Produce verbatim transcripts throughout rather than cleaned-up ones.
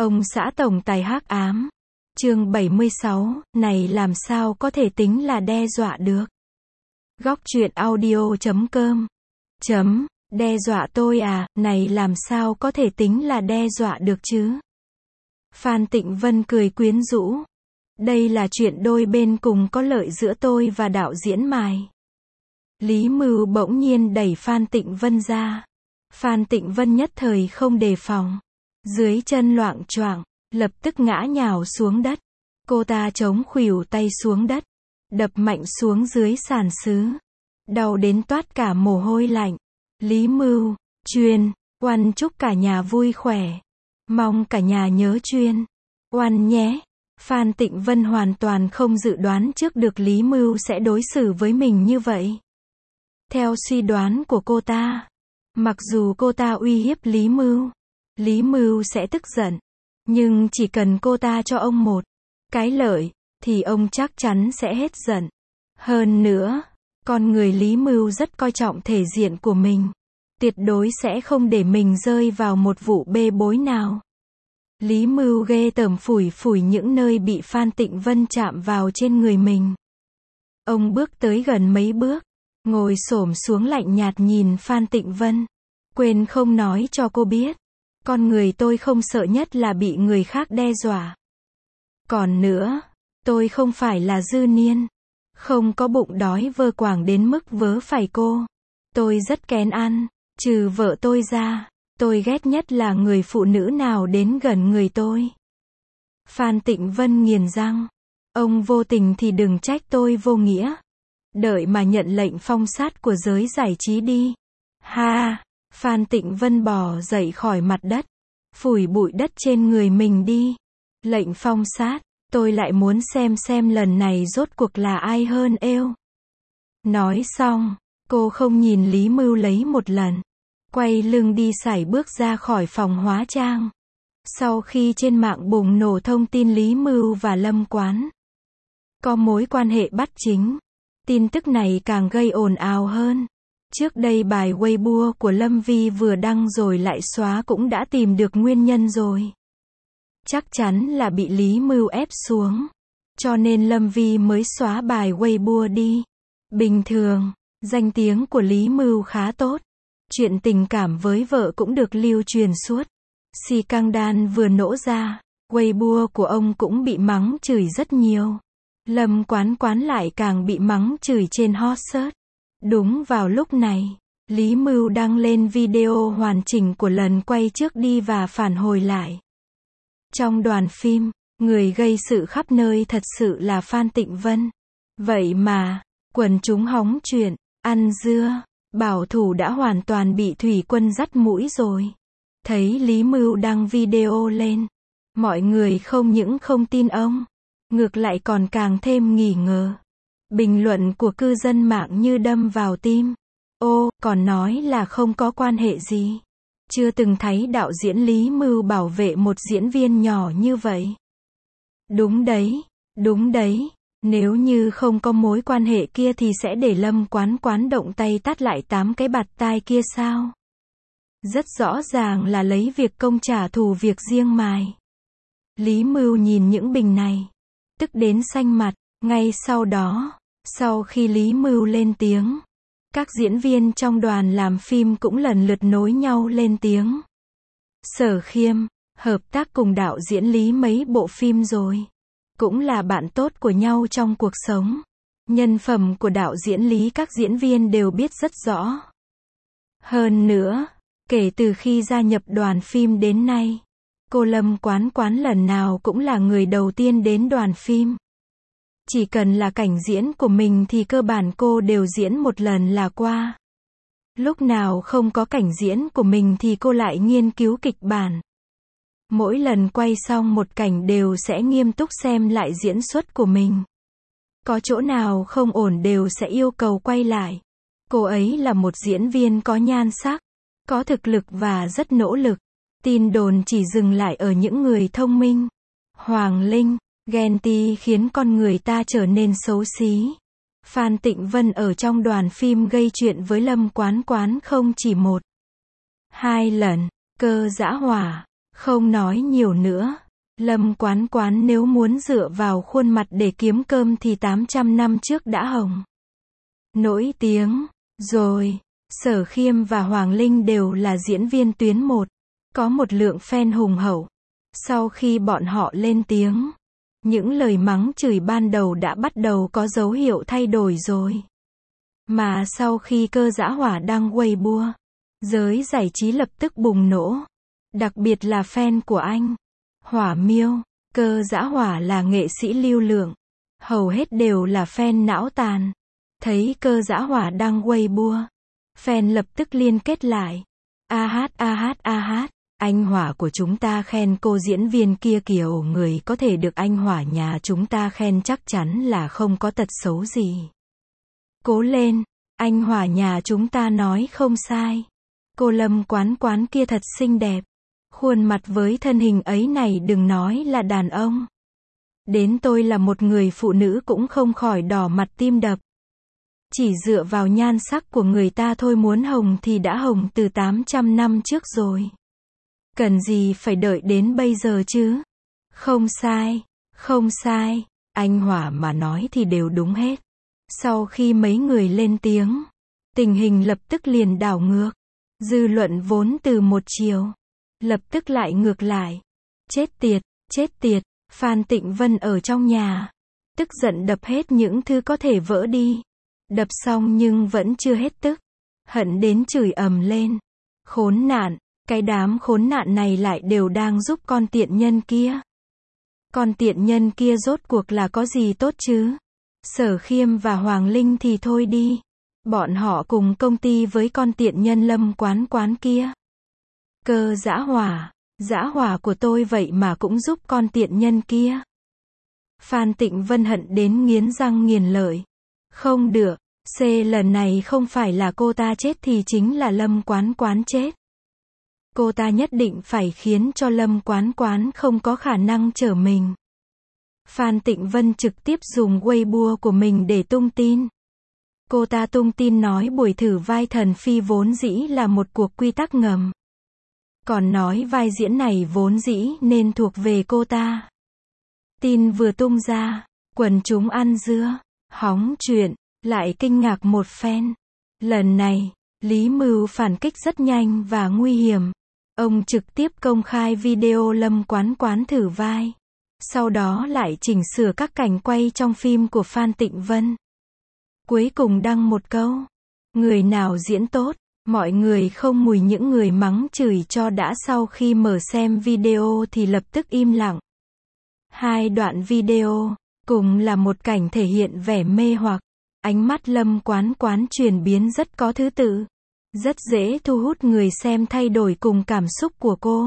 Ông xã tổng tài hắc ám. Chương bảy mươi sáu, này làm sao có thể tính là đe dọa được. Góc truyện audio chấm com. Chấm, đe dọa tôi à, này làm sao có thể tính là đe dọa được chứ. Phan Tịnh Vân cười quyến rũ. Đây là chuyện đôi bên cùng có lợi giữa tôi và đạo diễn Mài. Lý Mưu bỗng nhiên đẩy Phan Tịnh Vân ra. Phan Tịnh Vân nhất thời không đề phòng. Dưới chân loạng choạng, lập tức ngã nhào xuống đất. Cô ta chống khuỷu tay xuống đất, đập mạnh xuống dưới sàn sứ. Đau đến toát cả mồ hôi lạnh. Lý Mưu, Chuyên, Oan chúc cả nhà vui khỏe. Mong cả nhà nhớ Chuyên, Oan nhé. Phan Tịnh Vân hoàn toàn không dự đoán trước được Lý Mưu sẽ đối xử với mình như vậy. Theo suy đoán của cô ta, mặc dù cô ta uy hiếp Lý Mưu, Lý Mưu sẽ tức giận. Nhưng chỉ cần cô ta cho ông một cái lợi, thì ông chắc chắn sẽ hết giận. Hơn nữa, con người Lý Mưu rất coi trọng thể diện của mình. Tuyệt đối sẽ không để mình rơi vào một vụ bê bối nào. Lý Mưu ghê tởm phủi phủi những nơi bị Phan Tịnh Vân chạm vào trên người mình. Ông bước tới gần mấy bước, ngồi xổm xuống lạnh nhạt nhìn Phan Tịnh Vân. Quên không nói cho cô biết. Con người tôi không sợ nhất là bị người khác đe dọa. Còn nữa, tôi không phải là dư niên. Không có bụng đói vơ quàng đến mức vớ phải cô. Tôi rất kén ăn, trừ vợ tôi ra. Tôi ghét nhất là người phụ nữ nào đến gần người tôi. Phan Tịnh Vân nghiền răng. Ông vô tình thì đừng trách tôi vô nghĩa. Đợi mà nhận lệnh phong sát của giới giải trí đi. Ha! Phan Tịnh Vân bò dậy khỏi mặt đất. Phủi bụi đất trên người mình đi. Lệnh phong sát, tôi lại muốn xem xem lần này rốt cuộc là ai hơn êu. Nói xong, cô không nhìn Lý Mưu lấy một lần. Quay lưng đi sải bước ra khỏi phòng hóa trang. Sau khi trên mạng bùng nổ thông tin Lý Mưu và Lâm Quán có mối quan hệ bắt chính, tin tức này càng gây ồn ào hơn. Trước đây bài Weibo của Lâm Vi vừa đăng rồi lại xóa cũng đã tìm được nguyên nhân rồi. Chắc chắn là bị Lý Mưu ép xuống. Cho nên Lâm Vi mới xóa bài Weibo đi. Bình thường, danh tiếng của Lý Mưu khá tốt. Chuyện tình cảm với vợ cũng được lưu truyền suốt. Scandal vừa nổ ra, Weibo của ông cũng bị mắng chửi rất nhiều. Lâm Quán Quán lại càng bị mắng chửi trên hot search. Đúng vào lúc này, Lý Mưu đăng lên video hoàn chỉnh của lần quay trước đi và phản hồi lại. Trong đoàn phim, người gây sự khắp nơi thật sự là Phan Tịnh Vân. Vậy mà, quần chúng hóng chuyện, ăn dưa, bảo thủ đã hoàn toàn bị Thủy Quân dắt mũi rồi. Thấy Lý Mưu đăng video lên, mọi người không những không tin ông, ngược lại còn càng thêm nghi ngờ. Bình luận của cư dân mạng như đâm vào tim. Ô, còn nói là không có quan hệ gì. Chưa từng thấy đạo diễn Lý Mưu bảo vệ một diễn viên nhỏ như vậy. Đúng đấy, đúng đấy. Nếu như không có mối quan hệ kia thì sẽ để Lâm Quán Quán động tay tát lại tám cái bạt tai kia sao? Rất rõ ràng là lấy việc công trả thù việc riêng Mài. Lý Mưu nhìn những bình này, tức đến xanh mặt. Ngay sau đó, sau khi Lý Mưu lên tiếng, các diễn viên trong đoàn làm phim cũng lần lượt nối nhau lên tiếng. Sở Khiêm, hợp tác cùng đạo diễn Lý mấy bộ phim rồi. Cũng là bạn tốt của nhau trong cuộc sống. Nhân phẩm của đạo diễn Lý các diễn viên đều biết rất rõ. Hơn nữa, kể từ khi gia nhập đoàn phim đến nay, cô Lâm Quán Quán lần nào cũng là người đầu tiên đến đoàn phim. Chỉ cần là cảnh diễn của mình thì cơ bản cô đều diễn một lần là qua. Lúc nào không có cảnh diễn của mình thì cô lại nghiên cứu kịch bản. Mỗi lần quay xong một cảnh đều sẽ nghiêm túc xem lại diễn xuất của mình. Có chỗ nào không ổn đều sẽ yêu cầu quay lại. Cô ấy là một diễn viên có nhan sắc, có thực lực và rất nỗ lực. Tin đồn chỉ dừng lại ở những người thông minh. Hoàng Linh, ghen tị khiến con người ta trở nên xấu xí. Phan Tịnh Vân ở trong đoàn phim gây chuyện với Lâm Quán Quán không chỉ một, hai lần. Cơ giã hỏa. Không nói nhiều nữa. Lâm Quán Quán nếu muốn dựa vào khuôn mặt để kiếm cơm thì tám trăm năm trước đã hồng nổi tiếng rồi. Sở Khiêm và Hoàng Linh đều là diễn viên tuyến một, có một lượng fan hùng hậu. Sau khi bọn họ lên tiếng, những lời mắng chửi ban đầu đã bắt đầu có dấu hiệu thay đổi rồi. Mà sau khi Cơ Dã Hỏa đăng Weibo, giới giải trí lập tức bùng nổ. Đặc biệt là fan của anh Hỏa Miêu. Cơ Dã Hỏa là nghệ sĩ lưu lượng, hầu hết đều là fan não tàn. Thấy Cơ Dã Hỏa đăng Weibo, fan lập tức liên kết lại. A hát a hát a hát, anh Hỏa của chúng ta khen cô diễn viên kia kiểu người có thể được anh Hỏa nhà chúng ta khen chắc chắn là không có tật xấu gì. Cố lên, anh Hỏa nhà chúng ta nói không sai. Cô Lâm Quán Quán kia thật xinh đẹp. Khuôn mặt với thân hình ấy này đừng nói là đàn ông. Đến tôi là một người phụ nữ cũng không khỏi đỏ mặt tim đập. Chỉ dựa vào nhan sắc của người ta thôi muốn hồng thì đã hồng từ tám trăm năm trước rồi. Cần gì phải đợi đến bây giờ chứ? Không sai, không sai, anh Hỏa mà nói thì đều đúng hết. Sau khi mấy người lên tiếng, tình hình lập tức liền đảo ngược. Dư luận vốn từ một chiều, lập tức lại ngược lại. Chết tiệt, chết tiệt, Phan Tịnh Vân ở trong nhà, tức giận đập hết những thứ có thể vỡ đi. Đập xong nhưng vẫn chưa hết tức, hận đến chửi ầm lên. Khốn nạn, cái đám khốn nạn này lại đều đang giúp con tiện nhân kia. Con tiện nhân kia rốt cuộc là có gì tốt chứ? Sở Khiêm và Hoàng Linh thì thôi đi. Bọn họ cùng công ty với con tiện nhân Lâm Quán Quán kia. Cơ Dã Hỏa, Dã Hỏa của tôi vậy mà cũng giúp con tiện nhân kia. Phan Tịnh Vân hận đến nghiến răng nghiến lợi. Không được, C lần này không phải là cô ta chết thì chính là Lâm Quán Quán chết. Cô ta nhất định phải khiến cho Lâm Quán Quán không có khả năng trở mình. Phan Tịnh Vân trực tiếp dùng Weibo của mình để tung tin. Cô ta tung tin nói buổi thử vai Thần Phi vốn dĩ là một cuộc quy tắc ngầm. Còn nói vai diễn này vốn dĩ nên thuộc về cô ta. Tin vừa tung ra, quần chúng ăn dưa, hóng chuyện, lại kinh ngạc một phen. Lần này, Lý Mưu phản kích rất nhanh và nguy hiểm. Ông trực tiếp công khai video Lâm Quán Quán thử vai. Sau đó lại chỉnh sửa các cảnh quay trong phim của Phan Tịnh Vân. Cuối cùng đăng một câu. Người nào diễn tốt, mọi người không mùi những người mắng chửi cho đã sau khi mở xem video thì lập tức im lặng. Hai đoạn video, cùng là một cảnh thể hiện vẻ mê hoặc. Ánh mắt Lâm Quán Quán chuyển biến rất có thứ tự. Rất dễ thu hút người xem thay đổi cùng cảm xúc của cô.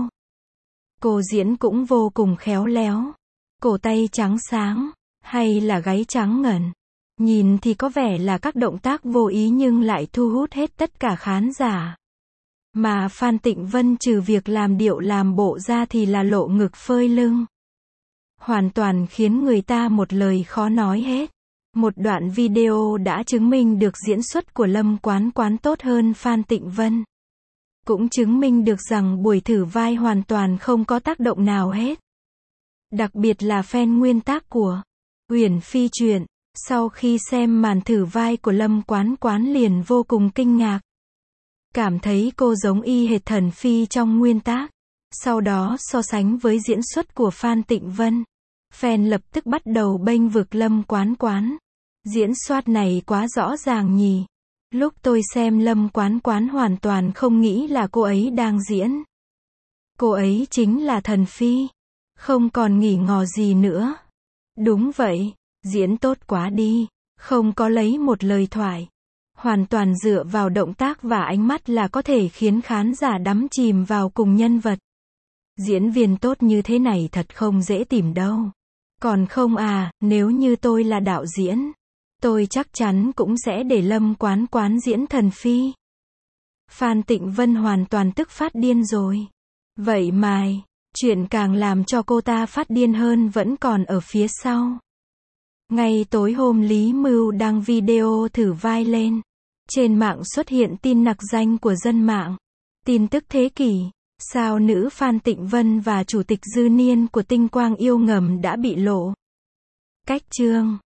Cô diễn cũng vô cùng khéo léo. Cổ tay trắng sáng, hay là gáy trắng ngần. Nhìn thì có vẻ là các động tác vô ý nhưng lại thu hút hết tất cả khán giả. Mà Phan Tịnh Vân trừ việc làm điệu làm bộ ra thì là lộ ngực phơi lưng. Hoàn toàn khiến người ta một lời khó nói hết. Một đoạn video đã chứng minh được diễn xuất của Lâm Quán Quán tốt hơn Phan Tịnh Vân. Cũng chứng minh được rằng buổi thử vai hoàn toàn không có tác động nào hết. Đặc biệt là fan nguyên tác của Uyển Phi truyện, sau khi xem màn thử vai của Lâm Quán Quán liền vô cùng kinh ngạc. Cảm thấy cô giống y hệt Thần Phi trong nguyên tác. Sau đó so sánh với diễn xuất của Phan Tịnh Vân. Fan lập tức bắt đầu bênh vực Lâm Quán Quán. Diễn xuất này quá rõ ràng nhỉ. Lúc tôi xem Lâm Quán Quán hoàn toàn không nghĩ là cô ấy đang diễn. Cô ấy chính là Thần Phi. Không còn nghỉ ngò gì nữa. Đúng vậy, diễn tốt quá đi. Không có lấy một lời thoại. Hoàn toàn dựa vào động tác và ánh mắt là có thể khiến khán giả đắm chìm vào cùng nhân vật. Diễn viên tốt như thế này thật không dễ tìm đâu. Còn không à, nếu như tôi là đạo diễn, tôi chắc chắn cũng sẽ để Lâm Quán Quán diễn Thần Phi. Phan Tịnh Vân hoàn toàn tức phát điên rồi. Vậy mà, chuyện càng làm cho cô ta phát điên hơn vẫn còn ở phía sau. Ngay tối hôm Lý Mưu đăng video thử vai lên, trên mạng xuất hiện tin nặc danh của dân mạng. Tin tức thế kỷ, Sao nữ Phan Tịnh Vân và chủ tịch Dư Niên của Tinh Quang Yêu Ngầm đã bị lộ. Cách chương